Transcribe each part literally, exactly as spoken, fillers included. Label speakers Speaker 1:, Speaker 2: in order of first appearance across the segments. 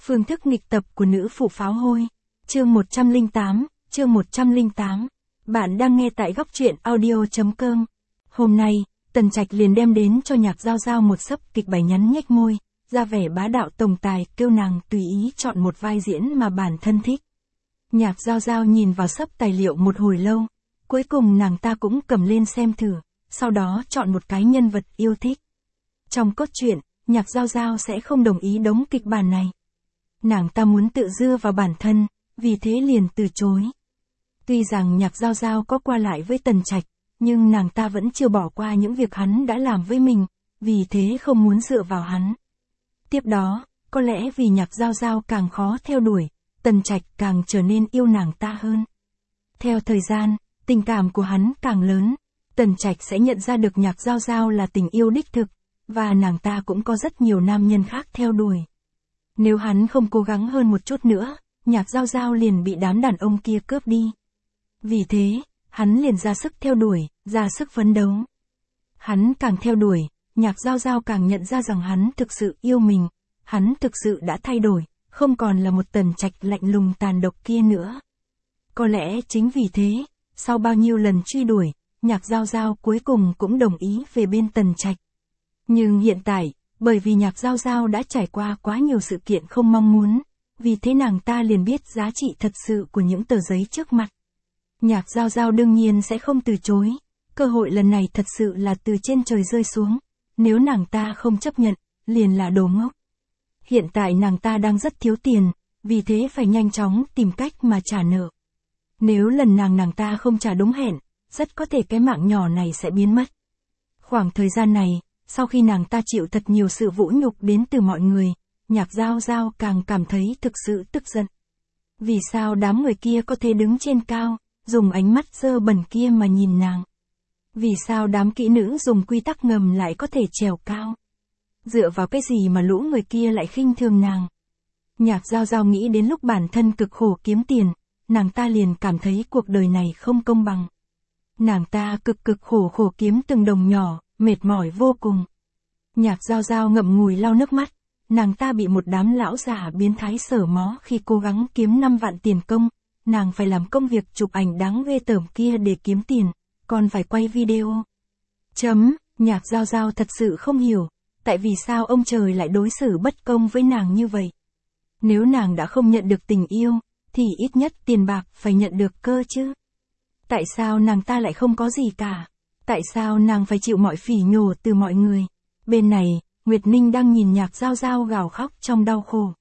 Speaker 1: Phương thức nghịch tập của nữ phụ pháo hôi. Chương một trăm lẻ tám, chương một trăm lẻ tám. Bạn đang nghe tại góc truyện audio chấm com. Hôm nay, Tần Trạch liền đem đến cho Nhạc Giao Giao một sấp kịch bản nhắn nhếch môi, ra vẻ bá đạo tổng tài, kêu nàng tùy ý chọn một vai diễn mà bản thân thích. Nhạc Giao Giao nhìn vào sấp tài liệu một hồi lâu, cuối cùng nàng ta cũng cầm lên xem thử, sau đó chọn một cái nhân vật yêu thích. Trong cốt truyện, Nhạc Giao Giao sẽ không đồng ý đóng kịch bản này. Nàng ta muốn tự dựa vào bản thân, vì thế liền từ chối. Tuy rằng Nhạc Giao Giao có qua lại với Tần Trạch, nhưng nàng ta vẫn chưa bỏ qua những việc hắn đã làm với mình, vì thế không muốn dựa vào hắn. Tiếp đó, có lẽ vì Nhạc Giao Giao càng khó theo đuổi, Tần Trạch càng trở nên yêu nàng ta hơn. Theo thời gian, tình cảm của hắn càng lớn, Tần Trạch sẽ nhận ra được Nhạc Giao Giao là tình yêu đích thực, và nàng ta cũng có rất nhiều nam nhân khác theo đuổi. Nếu hắn không cố gắng hơn một chút nữa, Nhạc Giao Giao liền bị đám đàn ông kia cướp đi. Vì thế, hắn liền ra sức theo đuổi, ra sức phấn đấu. Hắn càng theo đuổi, Nhạc Giao Giao càng nhận ra rằng hắn thực sự yêu mình, hắn thực sự đã thay đổi, không còn là một Tần Trạch lạnh lùng tàn độc kia nữa. Có lẽ chính vì thế, sau bao nhiêu lần truy đuổi, Nhạc Giao Giao cuối cùng cũng đồng ý về bên Tần Trạch. Nhưng hiện tại, bởi vì Nhạc Giao Giao đã trải qua quá nhiều sự kiện không mong muốn, vì thế nàng ta liền biết giá trị thật sự của những tờ giấy trước mặt. Nhạc Giao Giao đương nhiên sẽ không từ chối, cơ hội lần này thật sự là từ trên trời rơi xuống, nếu nàng ta không chấp nhận, liền là đồ ngốc. Hiện tại nàng ta đang rất thiếu tiền, vì thế phải nhanh chóng tìm cách mà trả nợ. Nếu lần nàng nàng ta không trả đúng hẹn, rất có thể cái mạng nhỏ này sẽ biến mất. Khoảng thời gian này, sau khi nàng ta chịu thật nhiều sự vũ nhục đến từ mọi người, Nhạc Giao Giao càng cảm thấy thực sự tức giận. Vì sao đám người kia có thể đứng trên cao, dùng ánh mắt dơ bẩn kia mà nhìn nàng? Vì sao đám kỹ nữ dùng quy tắc ngầm lại có thể trèo cao? Dựa vào cái gì mà lũ người kia lại khinh thường nàng? Nhạc Giao Giao nghĩ đến lúc bản thân cực khổ kiếm tiền, nàng ta liền cảm thấy cuộc đời này không công bằng. Nàng ta cực cực khổ khổ kiếm từng đồng nhỏ, mệt mỏi vô cùng. Nhạc Giao Giao ngậm ngùi lau nước mắt, nàng ta bị một đám lão già biến thái sở mó khi cố gắng kiếm năm vạn tiền công, nàng phải làm công việc chụp ảnh đáng ghê tởm kia để kiếm tiền, còn phải quay video. Chấm, Nhạc Giao Giao thật sự không hiểu, tại vì sao ông trời lại đối xử bất công với nàng như vậy. Nếu nàng đã không nhận được tình yêu, thì ít nhất tiền bạc phải nhận được cơ chứ. Tại sao nàng ta lại không có gì cả? Tại sao nàng phải chịu mọi phỉ nhổ từ mọi người? Bên này, Nguyệt Ninh đang nhìn Nhạc Giao Giao gào khóc trong đau khổ.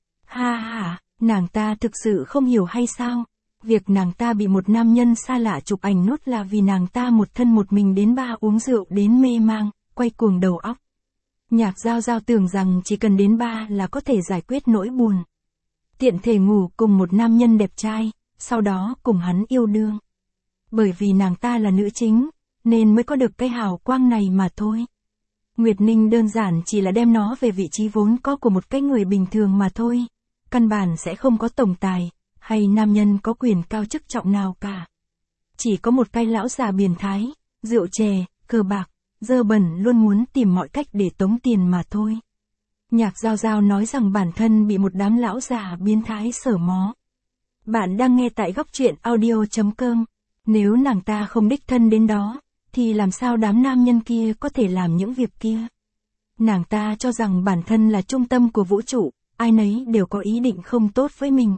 Speaker 1: Ha ha, nàng ta thực sự không hiểu hay sao? Việc nàng ta bị một nam nhân xa lạ chụp ảnh nốt là vì nàng ta một thân một mình đến bar uống rượu đến mê mang, quay cuồng đầu óc. Nhạc Giao Giao tưởng rằng chỉ cần đến bar là có thể giải quyết nỗi buồn. Tiện thể ngủ cùng một nam nhân đẹp trai, sau đó cùng hắn yêu đương. Bởi vì nàng ta là nữ chính, nên mới có được cái hào quang này mà thôi. Nguyệt Ninh đơn giản chỉ là đem nó về vị trí vốn có của một cái người bình thường mà thôi. Căn bản sẽ không có tổng tài, hay nam nhân có quyền cao chức trọng nào cả. Chỉ có một cái lão già biến thái, rượu chè, cờ bạc, dơ bẩn luôn muốn tìm mọi cách để tống tiền mà thôi. Nhạc Giao Giao nói rằng bản thân bị một đám lão già biến thái sở mó. Bạn đang nghe tại góc truyện audio chấm com. Nếu nàng ta không đích thân đến đó, thì làm sao đám nam nhân kia có thể làm những việc kia? Nàng ta cho rằng bản thân là trung tâm của vũ trụ, ai nấy đều có ý định không tốt với mình.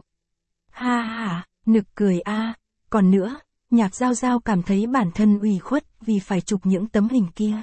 Speaker 1: Ha ha, nực cười a. À. Còn nữa, Nhạc Giao Giao cảm thấy bản thân ủy khuất vì phải chụp những tấm hình kia.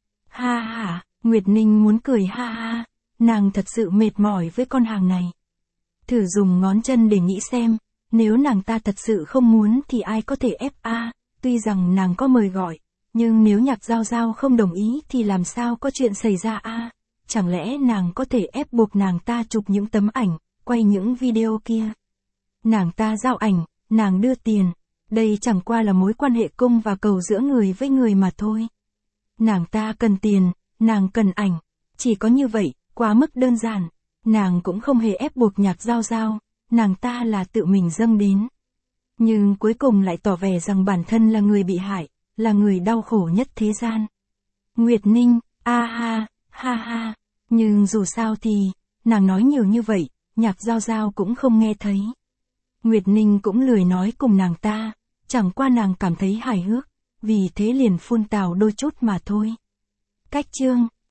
Speaker 1: Ha ha, Nguyệt Ninh muốn cười ha ha, nàng thật sự mệt mỏi với con hàng này. Thử dùng ngón chân để nghĩ xem, nếu nàng ta thật sự không muốn thì ai có thể ép a? À, tuy rằng nàng có mời gọi, nhưng nếu Nhạc Giao Giao không đồng ý thì làm sao có chuyện xảy ra a? À, chẳng lẽ nàng có thể ép buộc nàng ta chụp những tấm ảnh, quay những video kia? Nàng ta giao ảnh, nàng đưa tiền, đây chẳng qua là mối quan hệ cung và cầu giữa người với người mà thôi. Nàng ta cần tiền, nàng cần ảnh, chỉ có như vậy, quá mức đơn giản. Nàng cũng không hề ép buộc Nhạc Giao Giao, nàng ta là tự mình dâng đến. Nhưng cuối cùng lại tỏ vẻ rằng bản thân là người bị hại, là người đau khổ nhất thế gian. Nguyệt Ninh, a ha, ha ha, nhưng dù sao thì, nàng nói nhiều như vậy, Nhạc Giao Giao cũng không nghe thấy. Nguyệt Ninh cũng lười nói cùng nàng ta, chẳng qua nàng cảm thấy hài hước, vì thế liền phun tào đôi chút mà thôi. Cách chương